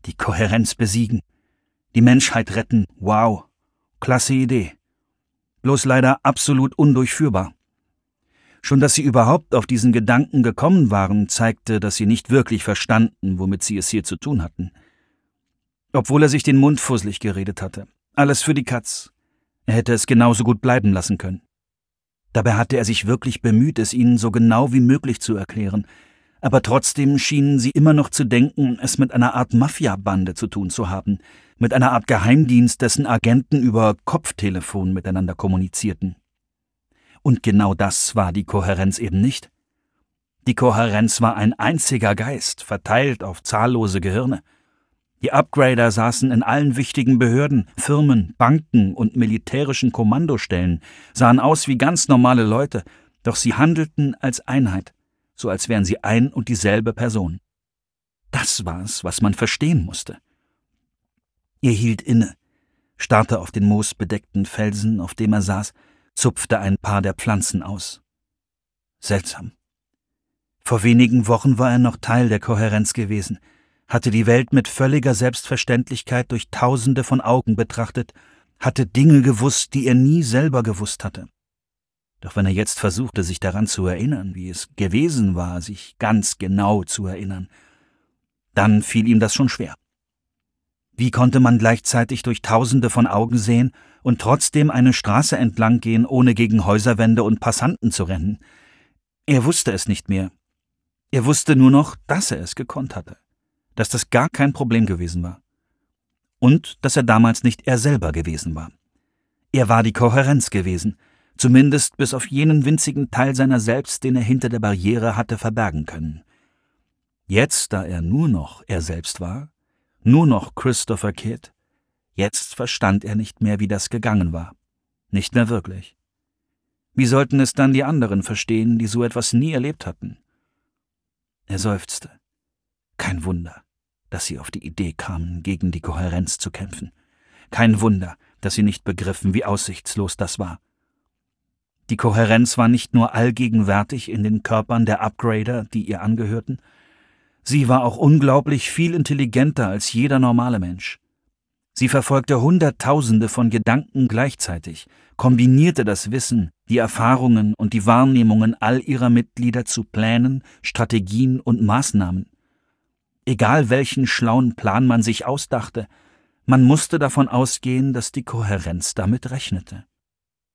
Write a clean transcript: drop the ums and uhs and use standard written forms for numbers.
Die Kohärenz besiegen. Die Menschheit retten. Wow. Klasse Idee. Bloß leider absolut undurchführbar. Schon dass sie überhaupt auf diesen Gedanken gekommen waren, zeigte, dass sie nicht wirklich verstanden, womit sie es hier zu tun hatten. Obwohl er sich den Mund fusselig geredet hatte. Alles für die Katz. Er hätte es genauso gut bleiben lassen können. Dabei hatte er sich wirklich bemüht, es ihnen so genau wie möglich zu erklären, aber trotzdem schienen sie immer noch zu denken, es mit einer Art Mafia-Bande zu tun zu haben, mit einer Art Geheimdienst, dessen Agenten über Kopftelefon miteinander kommunizierten. Und genau das war die Kohärenz eben nicht. Die Kohärenz war ein einziger Geist, verteilt auf zahllose Gehirne. Die Upgrader saßen in allen wichtigen Behörden, Firmen, Banken und militärischen Kommandostellen, sahen aus wie ganz normale Leute, doch sie handelten als Einheit, so als wären sie ein und dieselbe Person. Das war es, was man verstehen musste. Er hielt inne, starrte auf den moosbedeckten Felsen, auf dem er saß, zupfte ein paar der Pflanzen aus. Seltsam. Vor wenigen Wochen war er noch Teil der Kohärenz gewesen, hatte die Welt mit völliger Selbstverständlichkeit durch Tausende von Augen betrachtet, hatte Dinge gewusst, die er nie selber gewusst hatte. Doch wenn er jetzt versuchte, sich daran zu erinnern, wie es gewesen war, sich ganz genau zu erinnern, dann fiel ihm das schon schwer. Wie konnte man gleichzeitig durch Tausende von Augen sehen und trotzdem eine Straße entlang gehen, ohne gegen Häuserwände und Passanten zu rennen? Er wusste es nicht mehr. Er wusste nur noch, dass er es gekonnt hatte, dass das gar kein Problem gewesen war. Und dass er damals nicht er selber gewesen war. Er war die Kohärenz gewesen, zumindest bis auf jenen winzigen Teil seiner selbst, den er hinter der Barriere hatte verbergen können. Jetzt, da er nur noch er selbst war, nur noch Christopher Kidd, jetzt verstand er nicht mehr, wie das gegangen war. Nicht mehr wirklich. Wie sollten es dann die anderen verstehen, die so etwas nie erlebt hatten? Er seufzte. Kein Wunder, dass sie auf die Idee kamen, gegen die Kohärenz zu kämpfen. Kein Wunder, dass sie nicht begriffen, wie aussichtslos das war. Die Kohärenz war nicht nur allgegenwärtig in den Körpern der Upgrader, die ihr angehörten, sie war auch unglaublich viel intelligenter als jeder normale Mensch. Sie verfolgte Hunderttausende von Gedanken gleichzeitig, kombinierte das Wissen, die Erfahrungen und die Wahrnehmungen all ihrer Mitglieder zu Plänen, Strategien und Maßnahmen. Egal welchen schlauen Plan man sich ausdachte, man musste davon ausgehen, dass die Kohärenz damit rechnete.